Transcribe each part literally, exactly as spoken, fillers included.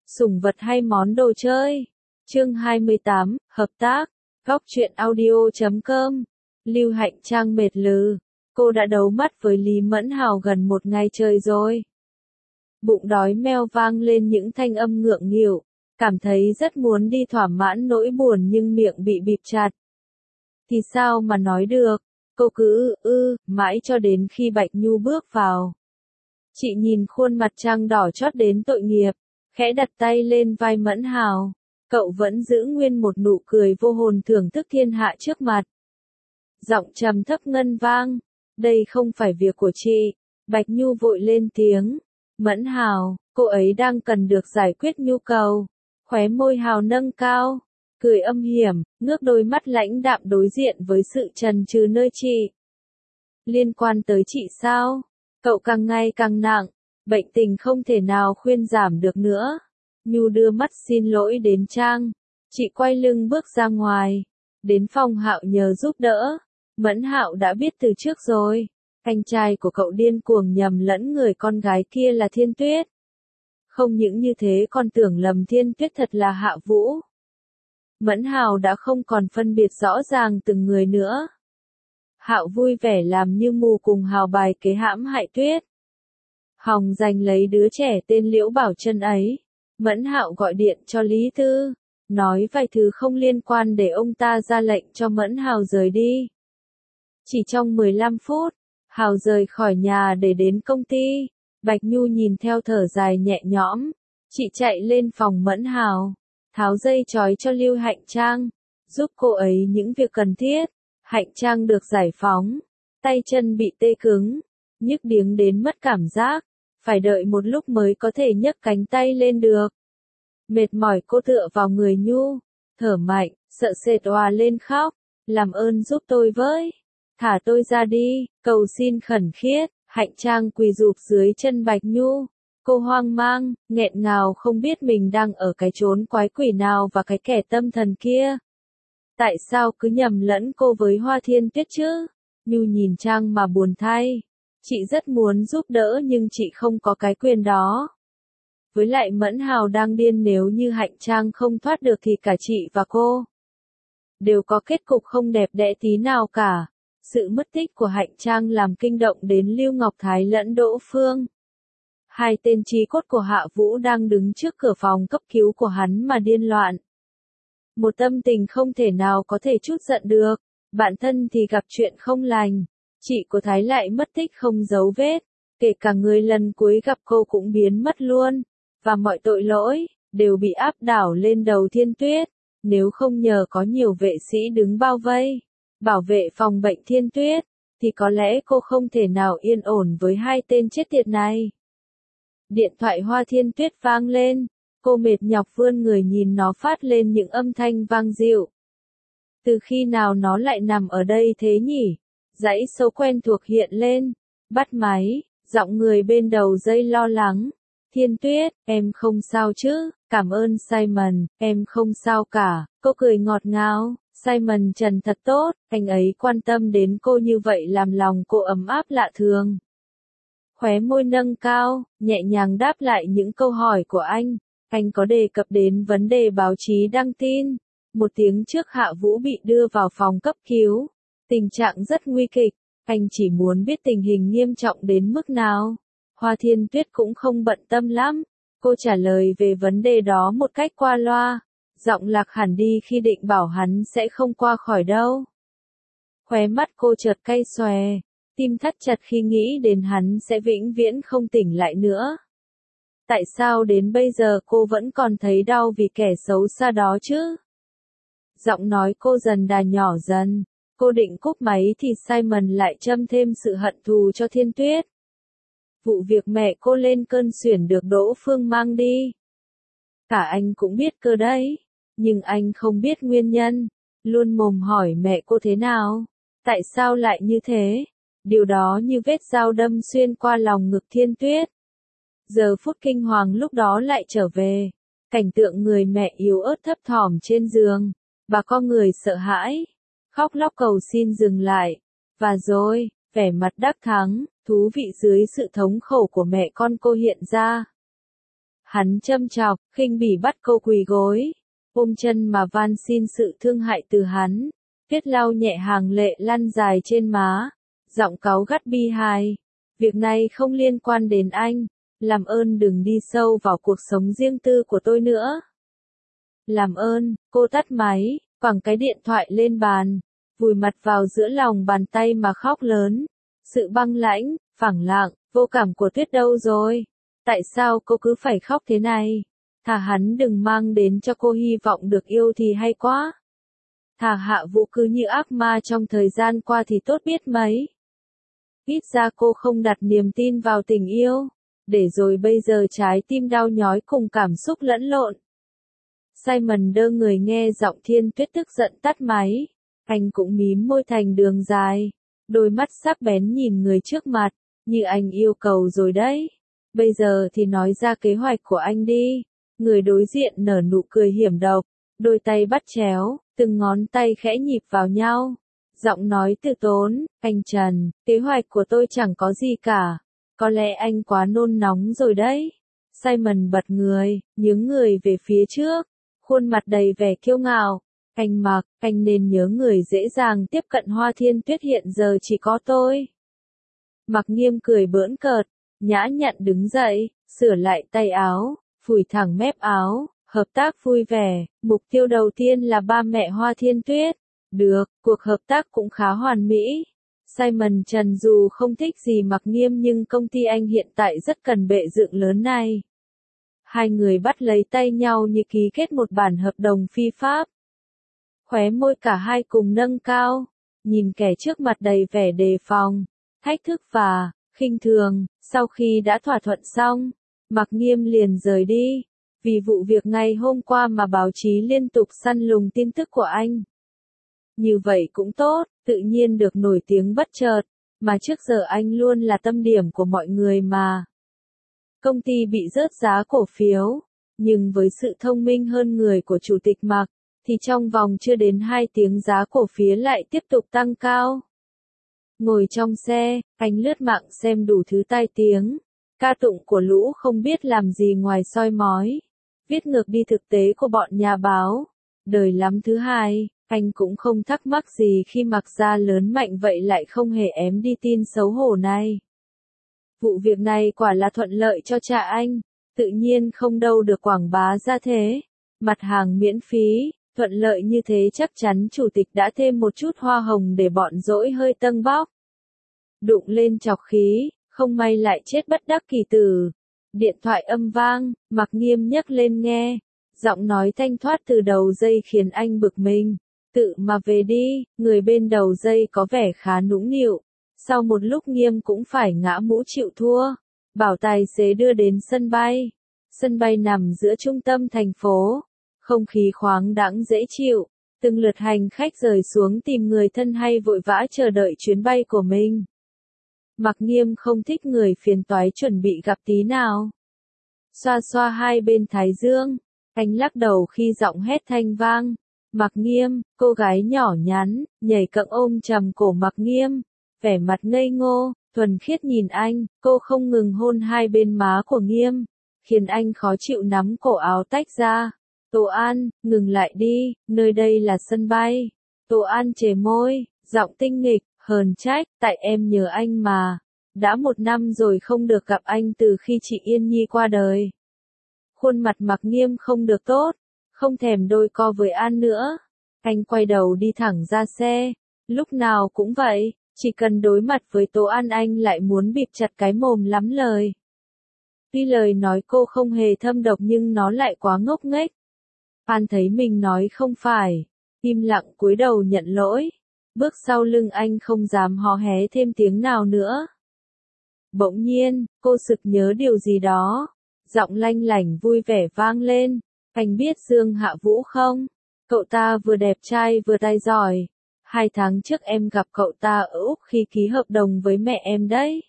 Sủng vật hay món đồ chơi? Chương hai mươi tám, hợp tác. Góc truyện audio chấm com. Lưu Hạnh Trang mệt lừ. Cô đã đấu mắt với Lý Mẫn Hào gần một ngày trời rồi. Bụng đói meo vang lên những thanh âm ngượng nghịu. Cảm thấy rất muốn đi thỏa mãn nỗi buồn nhưng miệng bị bịt chặt. Thì sao mà nói được, cô cứ ư, ư, mãi cho đến khi Bạch Nhu bước vào. Chị nhìn khuôn mặt Trang đỏ chót đến tội nghiệp, khẽ đặt tay lên vai Mẫn Hào. Cậu vẫn giữ nguyên một nụ cười vô hồn thưởng thức thiên hạ trước mặt. Giọng trầm thấp ngân vang, đây không phải việc của chị. Bạch Nhu vội lên tiếng. Mẫn Hào, cô ấy đang cần được giải quyết nhu cầu. Khóe môi Hào nâng cao, cười âm hiểm, ngước đôi mắt lãnh đạm đối diện với sự chần chừ nơi chị. Liên quan tới chị sao? Cậu càng ngày càng nặng, bệnh tình không thể nào khuyên giảm được nữa. Nhu đưa mắt xin lỗi đến Trang. Chị quay lưng bước ra ngoài. Đến phòng Hạo nhờ giúp đỡ. Mẫn Hạo đã biết từ trước rồi. Anh trai của cậu điên cuồng nhầm lẫn người con gái kia là Thiên Tuyết. Không những như thế còn tưởng lầm Thiên Tuyết thật là Hạ Vũ. Mẫn Hào đã không còn phân biệt rõ ràng từng người nữa. Hạo vui vẻ làm như mù cùng Hào bài kế hãm hại Tuyết. Hòng giành lấy đứa trẻ tên Liễu Bảo Trân ấy. Mẫn Hạo gọi điện cho Lý Tư, nói vài thứ không liên quan để ông ta ra lệnh cho Mẫn Hào rời đi. Chỉ trong mười lăm phút, Hào rời khỏi nhà để đến công ty. Bạch Nhu nhìn theo thở dài nhẹ nhõm. Chị chạy lên phòng Mẫn Hào, tháo dây trói cho Lưu Hạnh Trang, giúp cô ấy những việc cần thiết. Hạnh Trang được giải phóng, tay chân bị tê cứng, nhức điếng đến mất cảm giác, phải đợi một lúc mới có thể nhấc cánh tay lên được. Mệt mỏi cô tựa vào người Nhu, thở mạnh, sợ sệt òa lên khóc, làm ơn giúp tôi với, thả tôi ra đi, cầu xin khẩn khiết. Hạnh Trang quỳ rụp dưới chân Bạch Nhu, cô hoang mang, nghẹn ngào không biết mình đang ở cái chốn quái quỷ nào và cái kẻ tâm thần kia. Tại sao cứ nhầm lẫn cô với Hoa Thiên Tuyết chứ? Nhu nhìn Trang mà buồn thay. Chị rất muốn giúp đỡ nhưng chị không có cái quyền đó. Với lại Mẫn Hào đang điên, nếu như Hạnh Trang không thoát được thì cả chị và cô đều có kết cục không đẹp đẽ tí nào cả. Sự mất tích của Hạnh Trang làm kinh động đến Lưu Ngọc Thái lẫn Đỗ Phương. Hai tên trí cốt của Hạ Vũ đang đứng trước cửa phòng cấp cứu của hắn mà điên loạn. Một tâm tình không thể nào có thể trút giận được. Bạn thân thì gặp chuyện không lành. Chị của Thái lại mất tích không dấu vết. Kể cả người lần cuối gặp cô cũng biến mất luôn. Và mọi tội lỗi đều bị áp đảo lên đầu Thiên Tuyết. Nếu không nhờ có nhiều vệ sĩ đứng bao vây, bảo vệ phòng bệnh Thiên Tuyết, thì có lẽ cô không thể nào yên ổn với hai tên chết tiệt này. Điện thoại Hoa Thiên Tuyết vang lên, cô mệt nhọc vươn người nhìn nó phát lên những âm thanh vang dịu. Từ khi nào nó lại nằm ở đây thế nhỉ? Dãy số quen thuộc hiện lên, bắt máy, giọng người bên đầu dây lo lắng. Thiên Tuyết, em không sao chứ? Cảm ơn Simon, em không sao cả. Cô cười ngọt ngào. Simon Trần thật tốt, anh ấy quan tâm đến cô như vậy làm lòng cô ấm áp lạ thường. Khóe môi nâng cao, nhẹ nhàng đáp lại những câu hỏi của anh. Anh có đề cập đến vấn đề báo chí đăng tin. Một tiếng trước Hạ Vũ bị đưa vào phòng cấp cứu. Tình trạng rất nguy kịch, anh chỉ muốn biết tình hình nghiêm trọng đến mức nào. Hoa Thiên Tuyết cũng không bận tâm lắm. Cô trả lời về vấn đề đó một cách qua loa. Giọng lạc hẳn đi khi định bảo hắn sẽ không qua khỏi đâu. Khóe mắt cô chợt cay xòe, tim thắt chặt khi nghĩ đến hắn sẽ vĩnh viễn không tỉnh lại nữa. Tại sao đến bây giờ cô vẫn còn thấy đau vì kẻ xấu xa đó chứ? Giọng nói cô dần đà nhỏ dần, cô định cúp máy thì Simon lại châm thêm sự hận thù cho Thiên Tuyết. Vụ việc mẹ cô lên cơn suyển được Đỗ Phương mang đi. Cả anh cũng biết cơ đấy. Nhưng anh không biết nguyên nhân, luôn mồm hỏi mẹ cô thế nào, tại sao lại như thế, điều đó như vết dao đâm xuyên qua lòng ngực Thiên Tuyết. Giờ phút kinh hoàng lúc đó lại trở về, cảnh tượng người mẹ yếu ớt thấp thỏm trên giường, bà con người sợ hãi, khóc lóc cầu xin dừng lại, và rồi, vẻ mặt đắc thắng, thú vị dưới sự thống khổ của mẹ con cô hiện ra. Hắn châm chọc, khinh bỉ bắt cô quỳ gối, ôm chân mà van xin sự thương hại từ hắn. Tuyết lau nhẹ hàng lệ lăn dài trên má, giọng cáu gắt bi hài. Việc này không liên quan đến anh, làm ơn đừng đi sâu vào cuộc sống riêng tư của tôi nữa. Làm ơn, cô tắt máy, quẳng cái điện thoại lên bàn, vùi mặt vào giữa lòng bàn tay mà khóc lớn. Sự băng lãnh, phẳng lặng, vô cảm của Tuyết đâu rồi? Tại sao cô cứ phải khóc thế này? Thà hắn đừng mang đến cho cô hy vọng được yêu thì hay quá. Thà Hạ Vũ cứ như ác ma trong thời gian qua thì tốt biết mấy. Ít ra cô không đặt niềm tin vào tình yêu, để rồi bây giờ trái tim đau nhói cùng cảm xúc lẫn lộn. Simon đơ người nghe giọng Thiên Tuyết tức giận tắt máy. Anh cũng mím môi thành đường dài, đôi mắt sắc bén nhìn người trước mặt, như anh yêu cầu rồi đấy. Bây giờ thì nói ra kế hoạch của anh đi. Người đối diện nở nụ cười hiểm độc, đôi tay bắt chéo, từng ngón tay khẽ nhịp vào nhau. Giọng nói từ tốn, anh Trần, kế hoạch của tôi chẳng có gì cả. Có lẽ anh quá nôn nóng rồi đấy. Simon bật người, nhướng người về phía trước, khuôn mặt đầy vẻ kiêu ngạo. Anh Mặc, anh nên nhớ người dễ dàng tiếp cận Hoa Thiên Tuyết hiện giờ chỉ có tôi. Mặc Nghiêm cười bỡn cợt, nhã nhặn đứng dậy, sửa lại tay áo, phủi thẳng mép áo, hợp tác vui vẻ, mục tiêu đầu tiên là ba mẹ Hoa Thiên Tuyết. Được, cuộc hợp tác cũng khá hoàn mỹ. Simon Trần dù không thích gì Mặc Nghiêm nhưng công ty anh hiện tại rất cần bệ dựng lớn này. Hai người bắt lấy tay nhau như ký kết một bản hợp đồng phi pháp. Khóe môi cả hai cùng nâng cao, nhìn kẻ trước mặt đầy vẻ đề phòng, thách thức và khinh thường. Sau khi đã thỏa thuận xong, Mặc Nghiêm liền rời đi. Vì vụ việc ngày hôm qua mà báo chí liên tục săn lùng tin tức của anh. Như vậy cũng tốt, tự nhiên được nổi tiếng bất chợt, mà trước giờ anh luôn là tâm điểm của mọi người mà. Công ty bị rớt giá cổ phiếu, nhưng với sự thông minh hơn người của Chủ tịch Mạc, thì trong vòng chưa đến hai tiếng giá cổ phiếu lại tiếp tục tăng cao. Ngồi trong xe, anh lướt mạng xem đủ thứ tai tiếng, ca tụng của lũ không biết làm gì ngoài soi mói, viết ngược đi thực tế của bọn nhà báo. Đời lắm thứ hai, anh cũng không thắc mắc gì khi Mặc Gia lớn mạnh vậy lại không hề ém đi tin xấu hổ này. Vụ việc này quả là thuận lợi cho cha anh, tự nhiên không đâu được quảng bá ra thế. Mặt hàng miễn phí, thuận lợi như thế chắc chắn chủ tịch đã thêm một chút hoa hồng để bọn dỗi hơi tâng bóc. Đụng lên chọc khí, không may lại chết bất đắc kỳ tử. Điện thoại âm vang, Mặc Nghiêm nhấc lên nghe, giọng nói thanh thoát từ đầu dây khiến anh bực mình. Tự mà về đi, người bên đầu dây có vẻ khá nũng nịu. Sau một lúc Nghiêm cũng phải ngã mũ chịu thua, bảo tài xế đưa đến sân bay. Sân bay nằm giữa trung tâm thành phố, không khí khoáng đãng dễ chịu, từng lượt hành khách rời xuống tìm người thân hay vội vã chờ đợi chuyến bay của mình. Mặc Nghiêm không thích người phiền toái chuẩn bị gặp tí nào. Xoa xoa hai bên thái dương, anh lắc đầu khi giọng hét thanh vang. Mặc Nghiêm, cô gái nhỏ nhắn, nhảy cẫng ôm chầm cổ Mặc Nghiêm, vẻ mặt ngây ngô, thuần khiết nhìn anh, cô không ngừng hôn hai bên má của Nghiêm, khiến anh khó chịu nắm cổ áo tách ra. Tô An, ngừng lại đi, nơi đây là sân bay. Tô An chề môi, giọng tinh nghịch, hờn trách, tại em nhớ anh mà. Đã một năm rồi không được gặp anh từ khi chị Yên Nhi qua đời. Khuôn mặt Mặc Nghiêm không được tốt, không thèm đôi co với An nữa. Anh quay đầu đi thẳng ra xe, lúc nào cũng vậy, chỉ cần đối mặt với Tố An anh lại muốn bịt chặt cái mồm lắm lời. Tuy lời nói cô không hề thâm độc nhưng nó lại quá ngốc nghếch. An thấy mình nói không phải, im lặng cúi đầu nhận lỗi, bước sau lưng anh không dám hò hé thêm tiếng nào nữa. Bỗng nhiên, cô sực nhớ điều gì đó, giọng lanh lảnh vui vẻ vang lên, anh biết Dương Hạ Vũ không? Cậu ta vừa đẹp trai vừa tài giỏi. Hai tháng trước em gặp cậu ta ở Úc khi ký hợp đồng với mẹ em đấy.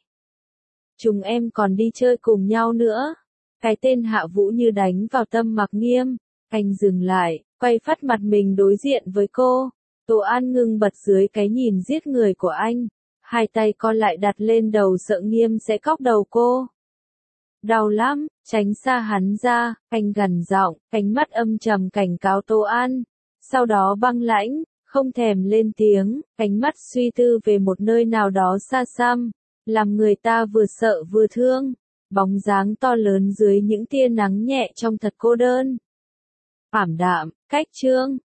Chúng em còn đi chơi cùng nhau nữa. Cái tên Hạ Vũ như đánh vào tâm Mặc Nghiêm. Anh dừng lại, quay phát mặt mình đối diện với cô. Tô An ngưng bật dưới cái nhìn giết người của anh. Hai tay con lại đặt lên đầu sợ Nghiêm sẽ cóc đầu cô. Đau lắm, tránh xa hắn ra, anh gằn giọng, ánh mắt âm trầm cảnh cáo Tô An. Sau đó băng lãnh, không thèm lên tiếng, ánh mắt suy tư về một nơi nào đó xa xăm, làm người ta vừa sợ vừa thương. Bóng dáng to lớn dưới những tia nắng nhẹ trong thật cô đơn. Ảm đạm, cách chương.